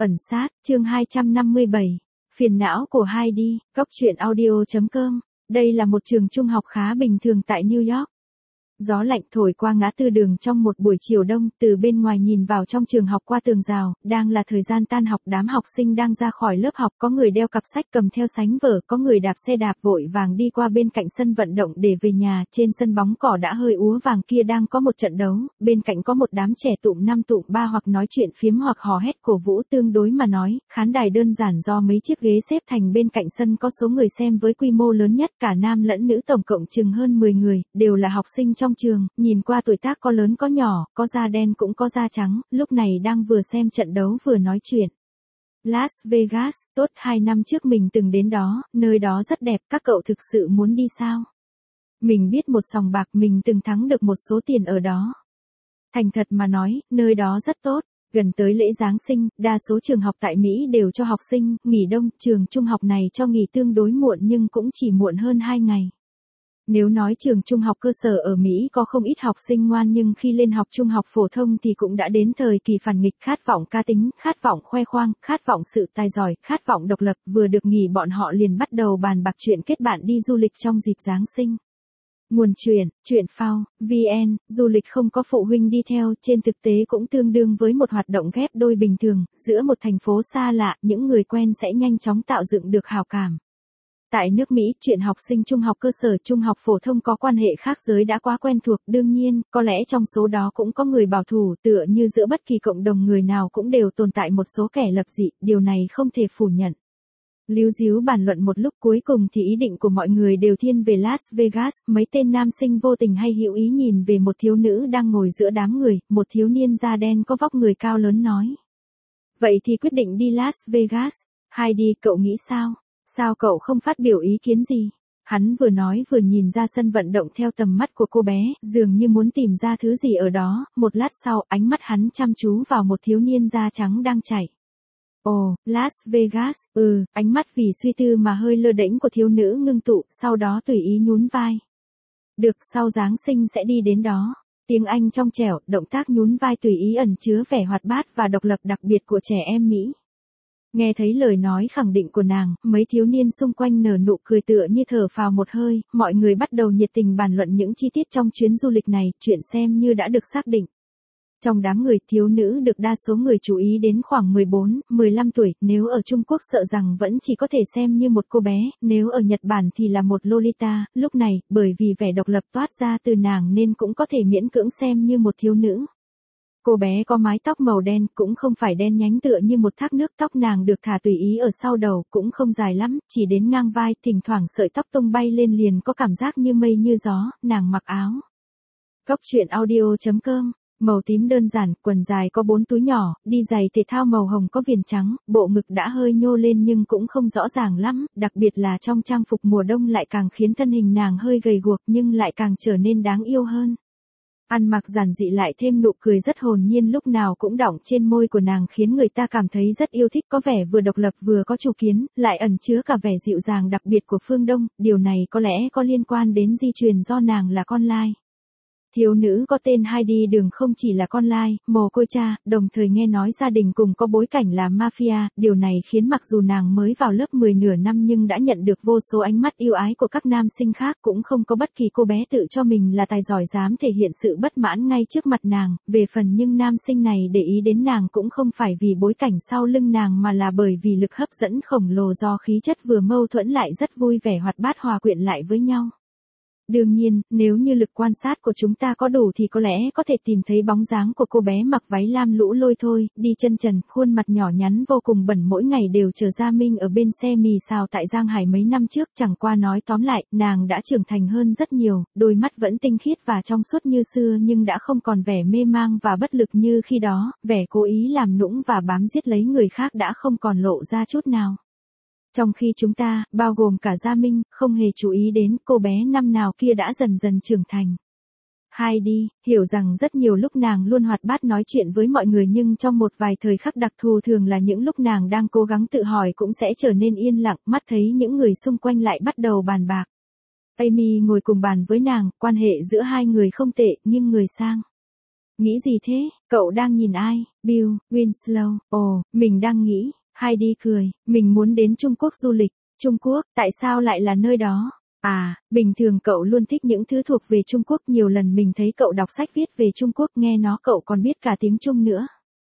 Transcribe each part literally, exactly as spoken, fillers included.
Ẩn sát, chương hai trăm năm mươi bảy. Phiền não của Heidi, góc truyện audio chấm com. Đây là một trường trung học khá bình thường tại New York. Gió lạnh thổi qua ngã tư đường trong một buổi chiều đông, từ bên ngoài nhìn vào trong trường học qua tường rào, đang là thời gian tan học, đám học sinh đang ra khỏi lớp học, có người đeo cặp sách cầm theo sánh vở, có người đạp xe đạp vội vàng đi qua bên cạnh sân vận động để về nhà, trên sân bóng cỏ đã hơi úa vàng kia đang có một trận đấu, bên cạnh có một đám trẻ tụm năm tụm ba hoặc nói chuyện phiếm hoặc hò hét cổ vũ tương đối mà nói, khán đài đơn giản do mấy chiếc ghế xếp thành bên cạnh sân có số người xem với quy mô lớn nhất cả nam lẫn nữ tổng cộng chừng hơn mười người, đều là học sinh trong trường, nhìn qua tuổi tác có lớn có nhỏ, có da đen cũng có da trắng, lúc này đang vừa xem trận đấu vừa nói chuyện. Las Vegas, tốt hai năm trước mình từng đến đó, nơi đó rất đẹp, các cậu thực sự muốn đi sao? Mình biết một sòng bạc mình từng thắng được một số tiền ở đó. Thành thật mà nói, nơi đó rất tốt. Gần tới lễ Giáng sinh, đa số trường học tại Mỹ đều cho học sinh nghỉ đông, trường trung học này cho nghỉ tương đối muộn nhưng cũng chỉ muộn hơn hai ngày. Nếu nói trường trung học cơ sở ở Mỹ có không ít học sinh ngoan nhưng khi lên học trung học phổ thông thì cũng đã đến thời kỳ phản nghịch, khát vọng cá tính, khát vọng khoe khoang, khát vọng sự tài giỏi, khát vọng độc lập, vừa được nghỉ bọn họ liền bắt đầu bàn bạc chuyện kết bạn đi du lịch trong dịp Giáng sinh. Nguồn chuyện, chuyện phao, vn, du lịch không có phụ huynh đi theo, trên thực tế cũng tương đương với một hoạt động ghép đôi bình thường, giữa một thành phố xa lạ, những người quen sẽ nhanh chóng tạo dựng được hào cảm. Tại nước Mỹ, chuyện học sinh trung học cơ sở, trung học phổ thông có quan hệ khác giới đã quá quen thuộc, đương nhiên, có lẽ trong số đó cũng có người bảo thủ, tựa như giữa bất kỳ cộng đồng người nào cũng đều tồn tại một số kẻ lập dị, điều này không thể phủ nhận. Líu díu bàn luận một lúc cuối cùng thì ý định của mọi người đều thiên về Las Vegas, mấy tên nam sinh vô tình hay hữu ý nhìn về một thiếu nữ đang ngồi giữa đám người, một thiếu niên da đen có vóc người cao lớn nói. Vậy thì quyết định đi Las Vegas, Heidi cậu nghĩ sao? Sao cậu không phát biểu ý kiến gì? Hắn vừa nói vừa nhìn ra sân vận động theo tầm mắt của cô bé, dường như muốn tìm ra thứ gì ở đó, một lát sau ánh mắt hắn chăm chú vào một thiếu niên da trắng đang chạy. Ồ, Las Vegas, ừ, ánh mắt vì suy tư mà hơi lơ đễnh của thiếu nữ ngưng tụ, sau đó tùy ý nhún vai. Được, sau Giáng sinh sẽ đi đến đó. Tiếng Anh trong trẻo, động tác nhún vai tùy ý ẩn chứa vẻ hoạt bát và độc lập đặc biệt của trẻ em Mỹ. Nghe thấy lời nói khẳng định của nàng, mấy thiếu niên xung quanh nở nụ cười tựa như thở phào một hơi, mọi người bắt đầu nhiệt tình bàn luận những chi tiết trong chuyến du lịch này, chuyện xem như đã được xác định. Trong đám người, thiếu nữ được đa số người chú ý đến khoảng mười bốn, mười lăm tuổi, nếu ở Trung Quốc sợ rằng vẫn chỉ có thể xem như một cô bé, nếu ở Nhật Bản thì là một Lolita, lúc này, bởi vì vẻ độc lập toát ra từ nàng nên cũng có thể miễn cưỡng xem như một thiếu nữ. Cô bé có mái tóc màu đen, cũng không phải đen nhánh tựa như một thác nước, tóc nàng được thả tùy ý ở sau đầu, cũng không dài lắm, chỉ đến ngang vai, thỉnh thoảng sợi tóc tung bay lên liền có cảm giác như mây như gió, nàng mặc áo. Góc truyện audio chấm com. Màu tím đơn giản, quần dài có bốn túi nhỏ, đi giày thể thao màu hồng có viền trắng, bộ ngực đã hơi nhô lên nhưng cũng không rõ ràng lắm, đặc biệt là trong trang phục mùa đông lại càng khiến thân hình nàng hơi gầy guộc nhưng lại càng trở nên đáng yêu hơn. Ăn mặc giản dị lại thêm nụ cười rất hồn nhiên lúc nào cũng đọng trên môi của nàng khiến người ta cảm thấy rất yêu thích, có vẻ vừa độc lập vừa có chủ kiến, lại ẩn chứa cả vẻ dịu dàng đặc biệt của phương Đông, điều này có lẽ có liên quan đến di truyền do nàng là con lai. Thiếu nữ có tên Heidi Đường không chỉ là con lai, mồ côi cha, đồng thời nghe nói gia đình cùng có bối cảnh là mafia, điều này khiến mặc dù nàng mới vào lớp mười nửa năm nhưng đã nhận được vô số ánh mắt yêu ái của các nam sinh khác, cũng không có bất kỳ cô bé tự cho mình là tài giỏi dám thể hiện sự bất mãn ngay trước mặt nàng, về phần nhưng nam sinh này để ý đến nàng cũng không phải vì bối cảnh sau lưng nàng mà là bởi vì lực hấp dẫn khổng lồ do khí chất vừa mâu thuẫn lại rất vui vẻ hoạt bát hòa quyện lại với nhau. Đương nhiên, nếu như lực quan sát của chúng ta có đủ thì có lẽ có thể tìm thấy bóng dáng của cô bé mặc váy lam lũ lôi thôi, đi chân trần, khuôn mặt nhỏ nhắn vô cùng bẩn mỗi ngày đều chờ Gia Minh ở bên xe mì xào tại Giang Hải mấy năm trước, chẳng qua nói tóm lại, nàng đã trưởng thành hơn rất nhiều, đôi mắt vẫn tinh khiết và trong suốt như xưa nhưng đã không còn vẻ mê mang và bất lực như khi đó, vẻ cố ý làm nũng và bám giết lấy người khác đã không còn lộ ra chút nào. Trong khi chúng ta, bao gồm cả Gia Minh, không hề chú ý đến cô bé năm nào kia đã dần dần trưởng thành. Heidi, hiểu rằng rất nhiều lúc nàng luôn hoạt bát nói chuyện với mọi người nhưng trong một vài thời khắc đặc thù thường là những lúc nàng đang cố gắng tự hỏi cũng sẽ trở nên yên lặng, mắt thấy những người xung quanh lại bắt đầu bàn bạc. Amy ngồi cùng bàn với nàng, quan hệ giữa hai người không tệ nhưng người sang. Nghĩ gì thế, cậu đang nhìn ai? Bill Winslow. Ồ, mình đang nghĩ. Heidi cười, mình muốn đến Trung Quốc du lịch. Trung Quốc, tại sao lại là nơi đó? À, bình thường cậu luôn thích những thứ thuộc về Trung Quốc, nhiều lần mình thấy cậu đọc sách viết về Trung Quốc, nghe nó cậu còn biết cả tiếng Trung nữa.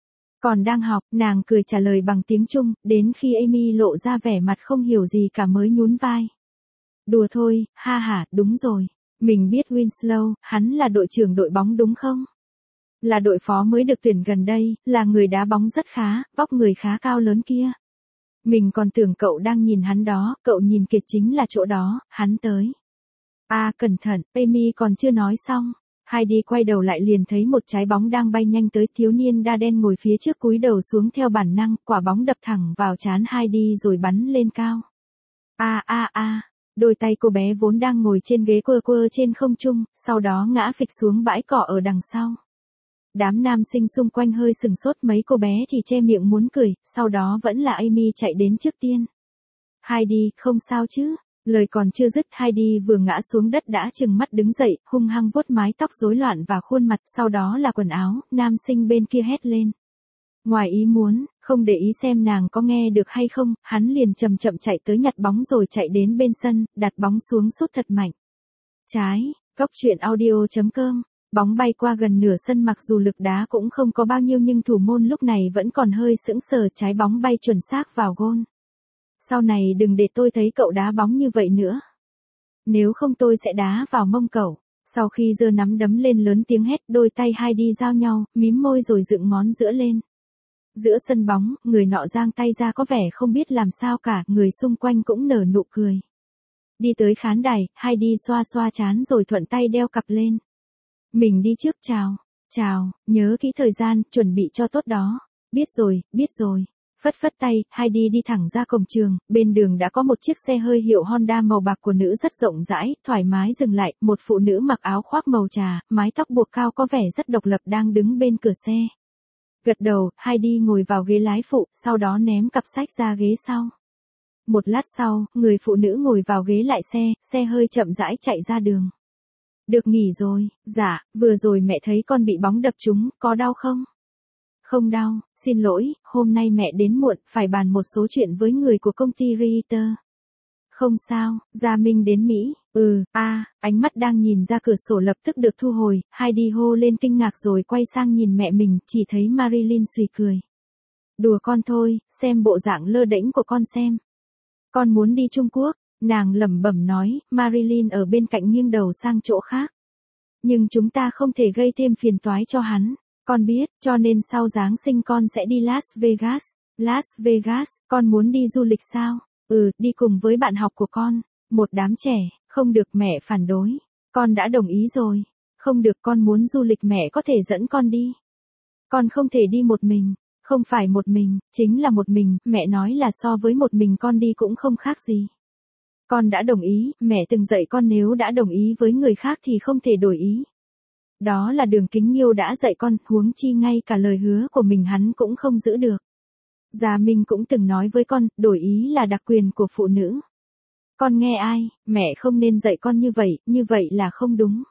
Còn đang học, nàng cười trả lời bằng tiếng Trung, đến khi Amy lộ ra vẻ mặt không hiểu gì cả mới nhún vai. Đùa thôi, ha ha, đúng rồi. Mình biết Winslow, hắn là đội trưởng đội bóng đúng không? Là đội phó mới được tuyển gần đây, là người đá bóng rất khá, vóc người khá cao lớn kia. Mình còn tưởng cậu đang nhìn hắn đó, cậu nhìn kìa, chính là chỗ đó, hắn tới. À, cẩn thận, Amy còn chưa nói xong. Heidi quay đầu lại liền thấy một trái bóng đang bay nhanh tới, thiếu niên da đen ngồi phía trước cúi đầu xuống theo bản năng, quả bóng đập thẳng vào trán Heidi rồi bắn lên cao. A a a, đôi tay cô bé vốn đang ngồi trên ghế quơ quơ trên không trung, sau đó ngã phịch xuống bãi cỏ ở đằng sau. Đám nam sinh xung quanh hơi sừng sốt, mấy cô bé thì che miệng muốn cười, sau đó vẫn là Amy chạy đến trước tiên. Heidi, không sao chứ? Lời còn chưa dứt, Heidi vừa ngã xuống đất đã trừng mắt đứng dậy, hung hăng vuốt mái tóc rối loạn và khuôn mặt, sau đó là quần áo, nam sinh bên kia hét lên. Ngoài ý muốn, không để ý xem nàng có nghe được hay không, hắn liền chậm chậm chạy tới nhặt bóng rồi chạy đến bên sân, đặt bóng xuống sút thật mạnh. Trái, Cốc truyện audio chấm com. Bóng bay qua gần nửa sân, mặc dù lực đá cũng không có bao nhiêu nhưng thủ môn lúc này vẫn còn hơi sững sờ, trái bóng bay chuẩn xác vào gôn. Sau này đừng để tôi thấy cậu đá bóng như vậy nữa. Nếu không tôi sẽ đá vào mông cậu. Sau khi giơ nắm đấm lên lớn tiếng hét, đôi tay Heidi giao nhau, mím môi rồi dựng ngón giữa lên. Giữa sân bóng, người nọ giang tay ra có vẻ không biết làm sao cả, người xung quanh cũng nở nụ cười. Đi tới khán đài, Heidi xoa xoa trán rồi thuận tay đeo cặp lên. Mình đi trước, chào, chào, nhớ kỹ thời gian, chuẩn bị cho tốt đó. Biết rồi, biết rồi. Phất phất tay, Heidi đi thẳng ra cổng trường, bên đường đã có một chiếc xe hơi hiệu Honda màu bạc của nữ rất rộng rãi, thoải mái dừng lại, một phụ nữ mặc áo khoác màu trà, mái tóc buộc cao có vẻ rất độc lập đang đứng bên cửa xe. Gật đầu, Heidi ngồi vào ghế lái phụ, sau đó ném cặp sách ra ghế sau. Một lát sau, người phụ nữ ngồi vào ghế lại xe, xe hơi chậm rãi chạy ra đường. Được nghỉ rồi, dạ, vừa rồi mẹ thấy con bị bóng đập trúng, có đau không? Không đau, xin lỗi, hôm nay mẹ đến muộn, phải bàn một số chuyện với người của công ty Reiter. Không sao, Gia Minh đến Mỹ, ừ, a, à, ánh mắt đang nhìn ra cửa sổ lập tức được thu hồi, Heidi hô lên kinh ngạc rồi quay sang nhìn mẹ mình, chỉ thấy Marilyn xùy cười. Đùa con thôi, xem bộ dạng lơ đễnh của con xem. Con muốn đi Trung Quốc. Nàng lẩm bẩm nói, Marilyn ở bên cạnh nghiêng đầu sang chỗ khác. Nhưng chúng ta không thể gây thêm phiền toái cho hắn. Con biết, cho nên sau Giáng sinh con sẽ đi Las Vegas. Las Vegas, con muốn đi du lịch sao? Ừ, đi cùng với bạn học của con. Một đám trẻ, không được, mẹ phản đối. Con đã đồng ý rồi. Không được, con muốn du lịch, mẹ có thể dẫn con đi. Con không thể đi một mình. Không phải một mình, chính là một mình, mẹ nói là so với một mình con đi cũng không khác gì. Con đã đồng ý, mẹ từng dạy con nếu đã đồng ý với người khác thì không thể đổi ý. Đó là Đường Kính Nhiêu đã dạy con, huống chi ngay cả lời hứa của mình hắn cũng không giữ được. Gia Minh cũng từng nói với con, đổi ý là đặc quyền của phụ nữ. Con nghe ai, mẹ không nên dạy con như vậy, như vậy là không đúng.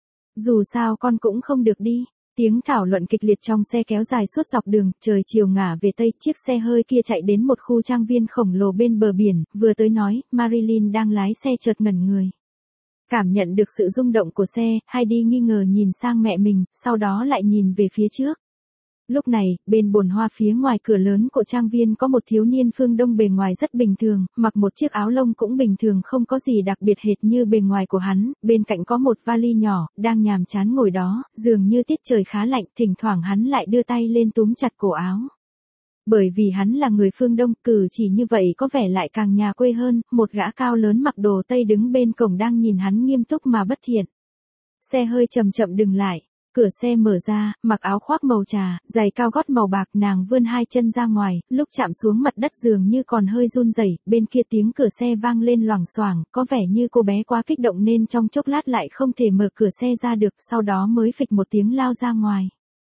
Dù sao con cũng không được đi. Tiếng thảo luận kịch liệt trong xe kéo dài suốt dọc đường, trời chiều ngả về tây, chiếc xe hơi kia chạy đến một khu trang viên khổng lồ bên bờ biển, vừa tới nói, Marilyn đang lái xe chợt ngẩn người. Cảm nhận được sự rung động của xe, Heidi nghi ngờ nhìn sang mẹ mình, sau đó lại nhìn về phía trước. Lúc này, bên bồn hoa phía ngoài cửa lớn của trang viên có một thiếu niên phương Đông bề ngoài rất bình thường, mặc một chiếc áo lông cũng bình thường, không có gì đặc biệt hệt như bề ngoài của hắn, bên cạnh có một vali nhỏ, đang nhàm chán ngồi đó, dường như tiết trời khá lạnh, thỉnh thoảng hắn lại đưa tay lên túm chặt cổ áo. Bởi vì hắn là người phương Đông, cử chỉ như vậy có vẻ lại càng nhà quê hơn, một gã cao lớn mặc đồ Tây đứng bên cổng đang nhìn hắn nghiêm túc mà bất thiện. Xe hơi chậm chậm dừng lại. Cửa xe mở ra, mặc áo khoác màu trà, giày cao gót màu bạc, nàng vươn hai chân ra ngoài, lúc chạm xuống mặt đất dường như còn hơi run rẩy, bên kia tiếng cửa xe vang lên loảng xoảng, có vẻ như cô bé quá kích động nên trong chốc lát lại không thể mở cửa xe ra được, sau đó mới phịch một tiếng lao ra ngoài.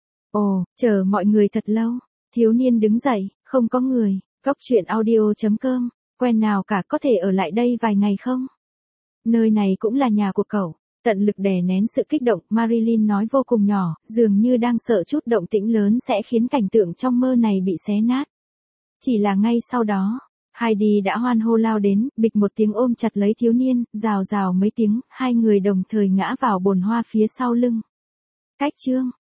Ồ, chờ mọi người thật lâu, thiếu niên đứng dậy, không có người, Cốc truyện audio chấm com, quen nào cả, có thể ở lại đây vài ngày không? Nơi này cũng là nhà của cậu. Tận lực đè nén sự kích động, Marilyn nói vô cùng nhỏ, dường như đang sợ chút động tĩnh lớn sẽ khiến cảnh tượng trong mơ này bị xé nát. Chỉ là ngay sau đó, Heidi đã hoan hô lao đến, bịch một tiếng ôm chặt lấy thiếu niên, rào rào mấy tiếng, hai người đồng thời ngã vào bồn hoa phía sau lưng. Cách chương